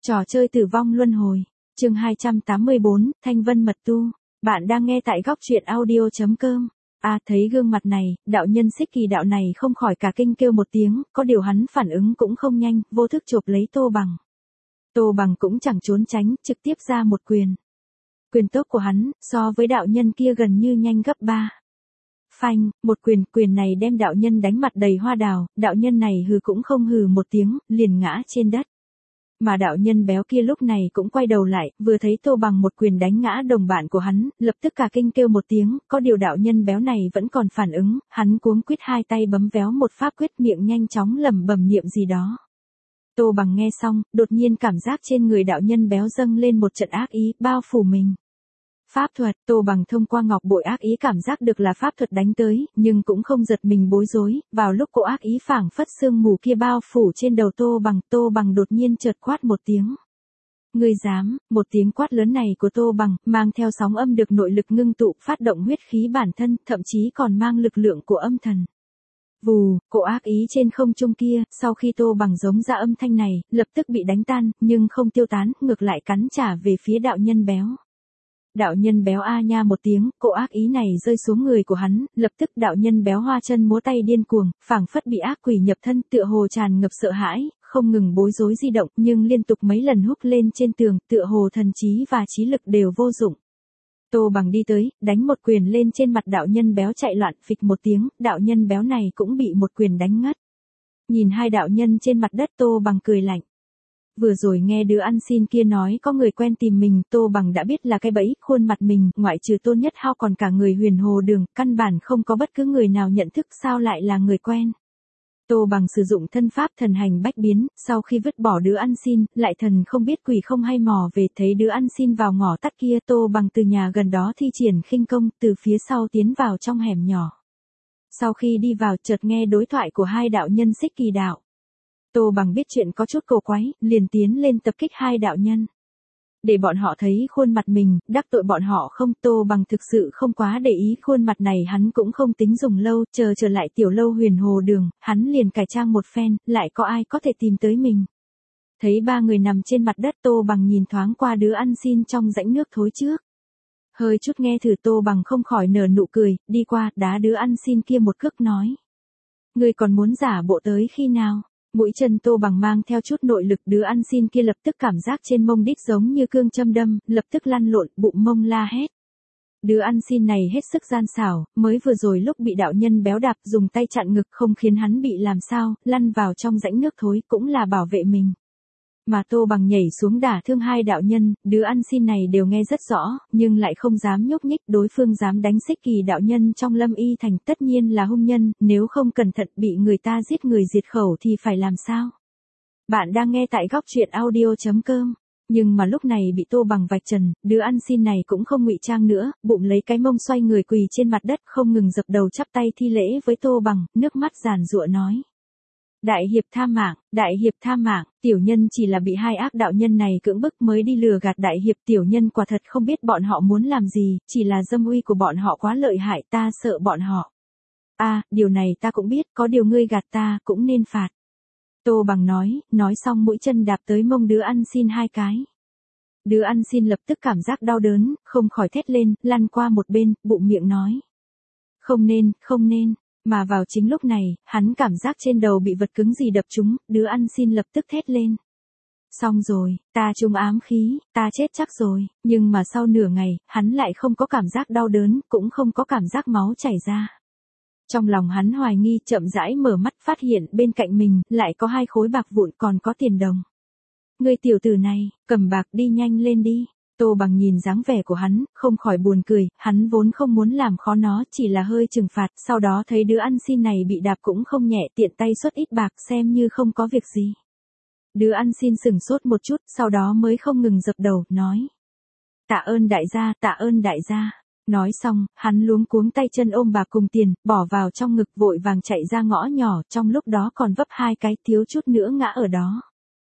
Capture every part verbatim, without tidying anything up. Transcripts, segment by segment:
Trò chơi tử vong luân hồi. Chương hai trăm tám mươi bốn, Thanh Vân Mật Tu. Bạn đang nghe tại góc truyện audio chấm com. À, thấy gương mặt này, đạo nhân Xích Kỳ đạo này không khỏi cả kinh kêu một tiếng, có điều hắn phản ứng cũng không nhanh, vô thức chộp lấy Tô Bằng. Tô Bằng cũng chẳng trốn tránh, trực tiếp ra một quyền. Quyền tốc của hắn, so với đạo nhân kia gần như nhanh gấp ba. Phanh, một quyền, quyền này đem đạo nhân đánh mặt đầy hoa đào, đạo nhân này hừ cũng không hừ một tiếng, liền ngã trên đất. Mà đạo nhân béo kia lúc này cũng quay đầu lại, vừa thấy Tô Bằng một quyền đánh ngã đồng bạn của hắn, lập tức cả kinh kêu một tiếng, có điều đạo nhân béo này vẫn còn phản ứng, hắn cuống quýt hai tay bấm véo một pháp quyết, miệng nhanh chóng lẩm bẩm niệm gì đó. Tô Bằng nghe xong, đột nhiên cảm giác trên người đạo nhân béo dâng lên một trận ác ý, bao phủ mình. Pháp thuật, Tô Bằng thông qua ngọc bội ác ý cảm giác được là pháp thuật đánh tới, nhưng cũng không giật mình bối rối, vào lúc cỗ ác ý phảng phất sương mù kia bao phủ trên đầu Tô Bằng, Tô Bằng đột nhiên chợt quát một tiếng. Ngươi dám, một tiếng quát lớn này của Tô Bằng, mang theo sóng âm được nội lực ngưng tụ, phát động huyết khí bản thân, thậm chí còn mang lực lượng của âm thần. Vù, cỗ ác ý trên không trung kia, sau khi Tô Bằng giống ra âm thanh này, lập tức bị đánh tan, nhưng không tiêu tán, ngược lại cắn trả về phía đạo nhân béo. Đạo nhân béo a nha một tiếng, cỗ ác ý này rơi xuống người của hắn, lập tức đạo nhân béo hoa chân múa tay điên cuồng, phảng phất bị ác quỷ nhập thân, tựa hồ tràn ngập sợ hãi, không ngừng bối rối di động, nhưng liên tục mấy lần húc lên trên tường, tựa hồ thần trí và trí lực đều vô dụng. Tô Bằng đi tới, đánh một quyền lên trên mặt đạo nhân béo chạy loạn, phịch một tiếng, đạo nhân béo này cũng bị một quyền đánh ngất. Nhìn hai đạo nhân trên mặt đất, Tô Bằng cười lạnh. Vừa rồi nghe đứa ăn xin kia nói có người quen tìm mình, Tô Bằng đã biết là cái bẫy, khuôn mặt mình, ngoại trừ Tôn Nhất Hao còn cả người Huyền Hồ Đường, căn bản không có bất cứ người nào nhận thức sao lại là người quen. Tô Bằng sử dụng thân pháp thần hành bách biến, sau khi vứt bỏ đứa ăn xin, lại thần không biết quỷ không hay mò về, thấy đứa ăn xin vào ngõ tắt kia, Tô Bằng từ nhà gần đó thi triển khinh công, từ phía sau tiến vào trong hẻm nhỏ. Sau khi đi vào, chợt nghe đối thoại của hai đạo nhân Xích Kỳ đạo. Tô Bằng biết chuyện có chút cổ quái, liền tiến lên tập kích hai đạo nhân. Để bọn họ thấy khuôn mặt mình, đắc tội bọn họ không, Tô Bằng thực sự không quá để ý khuôn mặt này, hắn cũng không tính dùng lâu, chờ trở lại tiểu lâu Huyền Hồ Đường, hắn liền cải trang một phen, lại có ai có thể tìm tới mình. Thấy ba người nằm trên mặt đất, Tô Bằng nhìn thoáng qua đứa ăn xin trong rãnh nước thối trước. Hơi chút nghe thử, Tô Bằng không khỏi nở nụ cười, đi qua, đá đứa ăn xin kia một cước nói. Ngươi còn muốn giả bộ tới khi nào? Mũi chân Tô Bằng mang theo chút nội lực, đứa ăn xin kia lập tức cảm giác trên mông đít giống như cương châm đâm, lập tức lăn lộn, bụng mông la hét. Đứa ăn xin này hết sức gian xảo, mới vừa rồi lúc bị đạo nhân béo đạp dùng tay chặn ngực không khiến hắn bị làm sao, lăn vào trong rãnh nước thối cũng là bảo vệ mình. Mà Tô Bằng nhảy xuống đả thương hai đạo nhân, đứa ăn xin này đều nghe rất rõ, nhưng lại không dám nhúc nhích, đối phương dám đánh Xích Kỳ đạo nhân trong Lâm Y Thành tất nhiên là hung nhân, nếu không cẩn thận bị người ta giết người diệt khẩu thì phải làm sao? Bạn đang nghe tại góc truyện audio chấm com. Nhưng mà lúc này bị Tô Bằng vạch trần, đứa ăn xin này cũng không ngụy trang nữa, bụng lấy cái mông xoay người quỳ trên mặt đất, không ngừng dập đầu chắp tay thi lễ với Tô Bằng, nước mắt giàn giụa nói. Đại hiệp tha mạng, đại hiệp tha mạng, tiểu nhân chỉ là bị hai ác đạo nhân này cưỡng bức mới đi lừa gạt đại hiệp, tiểu nhân quả thật không biết bọn họ muốn làm gì, chỉ là dâm uy của bọn họ quá lợi hại, ta sợ bọn họ. À, điều này ta cũng biết, có điều ngươi gạt ta, cũng nên phạt. Tô Bằng nói, nói xong mũi chân đạp tới mông đứa ăn xin hai cái. Đứa ăn xin lập tức cảm giác đau đớn, không khỏi thét lên, lăn qua một bên, bụng miệng nói. Không nên, không nên. Mà vào chính lúc này, hắn cảm giác trên đầu bị vật cứng gì đập trúng, đứa ăn xin lập tức thét lên. Xong rồi, ta trúng ám khí, ta chết chắc rồi, nhưng mà sau nửa ngày, hắn lại không có cảm giác đau đớn, cũng không có cảm giác máu chảy ra. Trong lòng hắn hoài nghi, chậm rãi mở mắt phát hiện bên cạnh mình, lại có hai khối bạc vụn còn có tiền đồng. Người tiểu tử này, cầm bạc đi nhanh lên đi. Tô Bằng nhìn dáng vẻ của hắn, không khỏi buồn cười, hắn vốn không muốn làm khó nó, chỉ là hơi trừng phạt, sau đó thấy đứa ăn xin này bị đạp cũng không nhẹ, tiện tay xuất ít bạc xem như không có việc gì. Đứa ăn xin sừng sốt một chút, sau đó mới không ngừng dập đầu, nói. Tạ ơn đại gia, tạ ơn đại gia. Nói xong, hắn luống cuống tay chân ôm bạc cùng tiền, bỏ vào trong ngực vội vàng chạy ra ngõ nhỏ, trong lúc đó còn vấp hai cái, thiếu chút nữa ngã ở đó.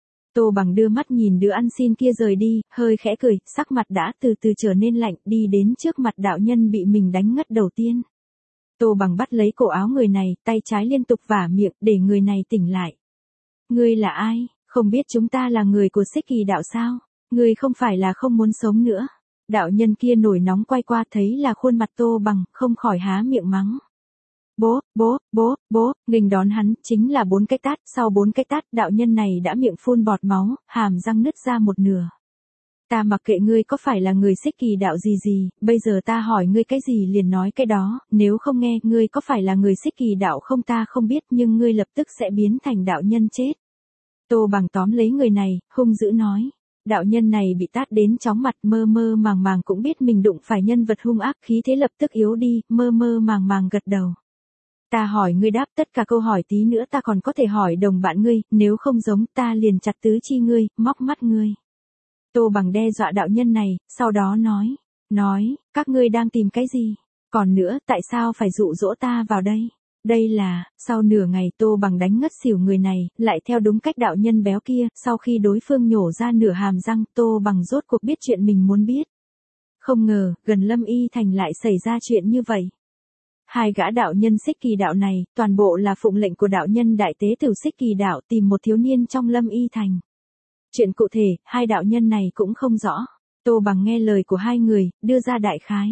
Tô Bằng đưa mắt nhìn đứa ăn xin kia rời đi, hơi khẽ cười, sắc mặt đã từ từ trở nên lạnh, đi đến trước mặt đạo nhân bị mình đánh ngất đầu tiên. Tô Bằng bắt lấy cổ áo người này, tay trái liên tục vả miệng, để người này tỉnh lại. Ngươi là ai? Không biết chúng ta là người của Xích Kỳ đạo sao? Ngươi không phải là không muốn sống nữa. Đạo nhân kia nổi nóng quay qua thấy là khuôn mặt Tô Bằng, không khỏi há miệng mắng. Bố, bố, bố, bố, nghênh đón hắn, chính là bốn cái tát, sau bốn cái tát, đạo nhân này đã miệng phun bọt máu, hàm răng nứt ra một nửa. Ta mặc kệ ngươi có phải là người Xích Kỳ đạo gì gì, bây giờ ta hỏi ngươi cái gì liền nói cái đó, nếu không nghe, ngươi có phải là người Xích Kỳ đạo không ta không biết nhưng ngươi lập tức sẽ biến thành đạo nhân chết. Tô Bằng tóm lấy người này, hung dữ nói. Đạo nhân này bị tát đến chóng mặt, mơ mơ màng màng cũng biết mình đụng phải nhân vật hung ác, khí thế lập tức yếu đi, mơ mơ màng màng gật đầu. Ta hỏi ngươi đáp tất cả câu hỏi tí nữa ta còn có thể hỏi đồng bạn ngươi, nếu không giống ta liền chặt tứ chi ngươi, móc mắt ngươi. Tô Bằng đe dọa đạo nhân này, sau đó nói, nói, các ngươi đang tìm cái gì? Còn nữa, tại sao phải dụ dỗ ta vào đây? Đây là, sau nửa ngày Tô Bằng đánh ngất xỉu người này, lại theo đúng cách đạo nhân béo kia, sau khi đối phương nhổ ra nửa hàm răng, Tô Bằng rốt cuộc biết chuyện mình muốn biết. Không ngờ, gần Lâm Y Thành lại xảy ra chuyện như vậy. Hai gã đạo nhân Xích Kỳ đạo này, toàn bộ là phụng lệnh của đạo nhân đại tế tử Xích Kỳ đạo tìm một thiếu niên trong Lâm Y Thành. Chuyện cụ thể, hai đạo nhân này cũng không rõ. Tô Bằng nghe lời của hai người, đưa ra đại khái.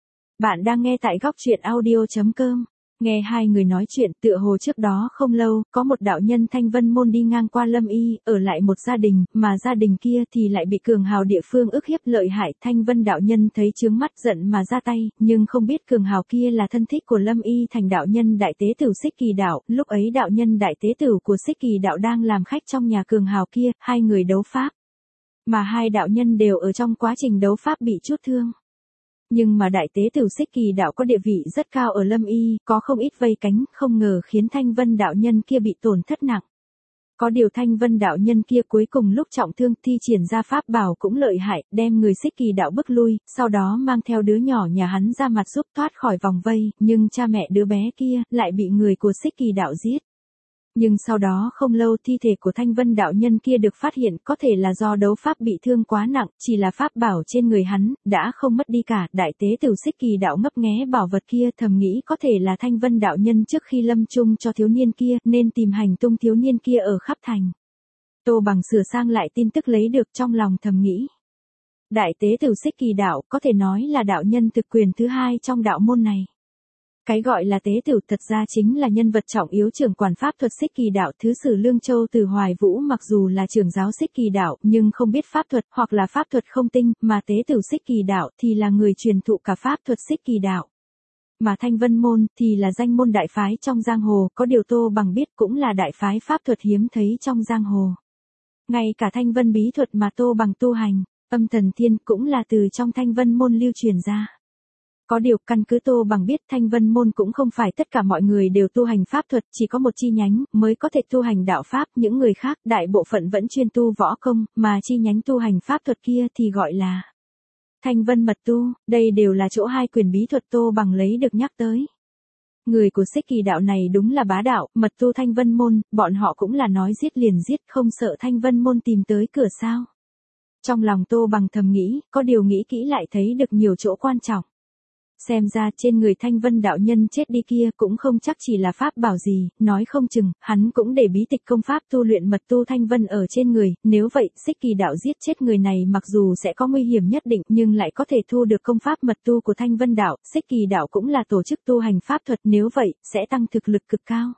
Bạn đang nghe tại góc truyện audio chấm com. Nghe hai người nói chuyện, tựa hồ trước đó không lâu, có một đạo nhân Thanh Vân Môn đi ngang qua Lâm Y, ở lại một gia đình, mà gia đình kia thì lại bị cường hào địa phương ức hiếp lợi hại. Thanh Vân đạo nhân thấy chướng mắt giận mà ra tay, nhưng không biết cường hào kia là thân thích của Lâm Y thành đạo nhân đại tế tử Xích Kỳ đạo. Lúc ấy đạo nhân đại tế tử của Xích Kỳ đạo đang làm khách trong nhà cường hào kia, hai người đấu pháp. Mà hai đạo nhân đều ở trong quá trình đấu pháp bị chút thương. Nhưng mà đại tế tử Xích Kỳ đạo có địa vị rất cao ở Lâm Y, có không ít vây cánh, không ngờ khiến Thanh Vân đạo nhân kia bị tổn thất nặng. Có điều Thanh Vân đạo nhân kia cuối cùng lúc trọng thương thi triển ra pháp bảo cũng lợi hại, đem người Xích Kỳ đạo bức lui, sau đó mang theo đứa nhỏ nhà hắn ra mặt giúp thoát khỏi vòng vây, nhưng cha mẹ đứa bé kia lại bị người của Xích Kỳ đạo giết. Nhưng sau đó không lâu thi thể của Thanh Vân đạo nhân kia được phát hiện có thể là do đấu pháp bị thương quá nặng, chỉ là pháp bảo trên người hắn, đã không mất đi cả. Đại tế tử Xích Kỳ đạo ngấp nghé bảo vật kia thầm nghĩ có thể là Thanh Vân đạo nhân trước khi lâm chung cho thiếu niên kia, nên tìm hành tung thiếu niên kia ở khắp thành. Tô Bằng sửa sang lại tin tức lấy được trong lòng thầm nghĩ. Đại tế tử Xích Kỳ đạo có thể nói là đạo nhân thực quyền thứ hai trong đạo môn này. Cái gọi là tế tử thật ra chính là nhân vật trọng yếu trưởng quản pháp thuật Xích Kỳ đạo. Thứ sử Lương Châu Từ Hoài Vũ mặc dù là trưởng giáo Xích Kỳ đạo nhưng không biết pháp thuật hoặc là pháp thuật không tinh, mà tế tử Xích Kỳ đạo thì là người truyền thụ cả pháp thuật Xích Kỳ đạo. Mà Thanh Vân Môn thì là danh môn đại phái trong giang hồ, có điều Tô Bằng biết cũng là đại phái pháp thuật hiếm thấy trong giang hồ. Ngay cả Thanh Vân bí thuật mà Tô Bằng tu hành, Âm Thần Thiên cũng là từ trong Thanh Vân Môn lưu truyền ra. Có điều căn cứ Tô Bằng biết Thanh Vân Môn cũng không phải tất cả mọi người đều tu hành pháp thuật, chỉ có một chi nhánh mới có thể tu hành đạo pháp, những người khác đại bộ phận vẫn chuyên tu võ công, mà chi nhánh tu hành pháp thuật kia thì gọi là Thanh Vân mật tu, đây đều là chỗ hai quyền bí thuật Tô Bằng lấy được nhắc tới. Người của Xích Kỳ đạo này đúng là bá đạo, mật tu Thanh Vân Môn, bọn họ cũng là nói giết liền giết, không sợ Thanh Vân Môn tìm tới cửa sao. Trong lòng Tô Bằng thầm nghĩ, có điều nghĩ kỹ lại thấy được nhiều chỗ quan trọng. Xem ra trên người Thanh Vân đạo nhân chết đi kia cũng không chắc chỉ là pháp bảo gì, nói không chừng, hắn cũng để bí tịch công pháp tu luyện mật tu Thanh Vân ở trên người, nếu vậy, Xích Kỳ đạo giết chết người này mặc dù sẽ có nguy hiểm nhất định nhưng lại có thể thu được công pháp mật tu của Thanh Vân đạo, Xích Kỳ đạo cũng là tổ chức tu hành pháp thuật, nếu vậy, sẽ tăng thực lực cực cao.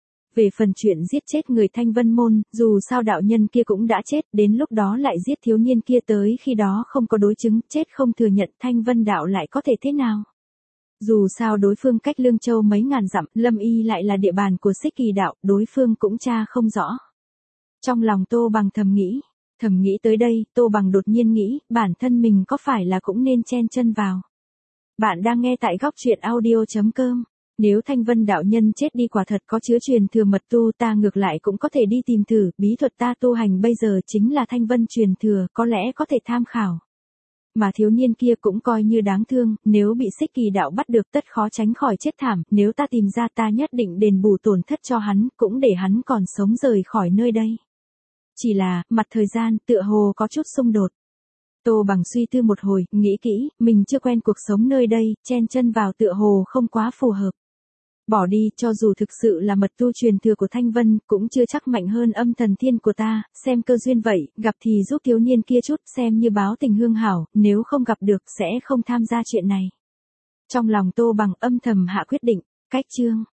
Về phần chuyện giết chết người Thanh Vân Môn, dù sao đạo nhân kia cũng đã chết, đến lúc đó lại giết thiếu niên kia tới khi đó không có đối chứng, chết không thừa nhận Thanh Vân đạo lại có thể thế nào. Dù sao đối phương cách Lương Châu mấy ngàn dặm, Lâm Y lại là địa bàn của Xích Kỳ đạo, đối phương cũng tra không rõ. Trong lòng Tô Bằng thầm nghĩ, thầm nghĩ tới đây, Tô Bằng đột nhiên nghĩ, bản thân mình có phải là cũng nên chen chân vào. Bạn đang nghe tại góc truyện audio chấm com. Nếu Thanh Vân đạo nhân chết đi quả thật có chứa truyền thừa mật tu, ta ngược lại cũng có thể đi tìm thử, bí thuật ta tu hành bây giờ chính là Thanh Vân truyền thừa, có lẽ có thể tham khảo. Mà thiếu niên kia cũng coi như đáng thương, nếu bị Xích Kỳ đạo bắt được tất khó tránh khỏi chết thảm, nếu ta tìm ra ta nhất định đền bù tổn thất cho hắn, cũng để hắn còn sống rời khỏi nơi đây. Chỉ là, mặt thời gian, tựa hồ có chút xung đột. Tô Bằng suy tư một hồi, nghĩ kỹ, mình chưa quen cuộc sống nơi đây, chen chân vào tựa hồ không quá phù hợp. Bỏ đi, cho dù thực sự là mật tu truyền thừa của Thanh Vân, cũng chưa chắc mạnh hơn âm thần thiên của ta, xem cơ duyên vậy, gặp thì giúp thiếu niên kia chút, xem như báo tình hương hảo, nếu không gặp được, sẽ không tham gia chuyện này. Trong lòng Tô Bằng âm thầm hạ quyết định, cách chương.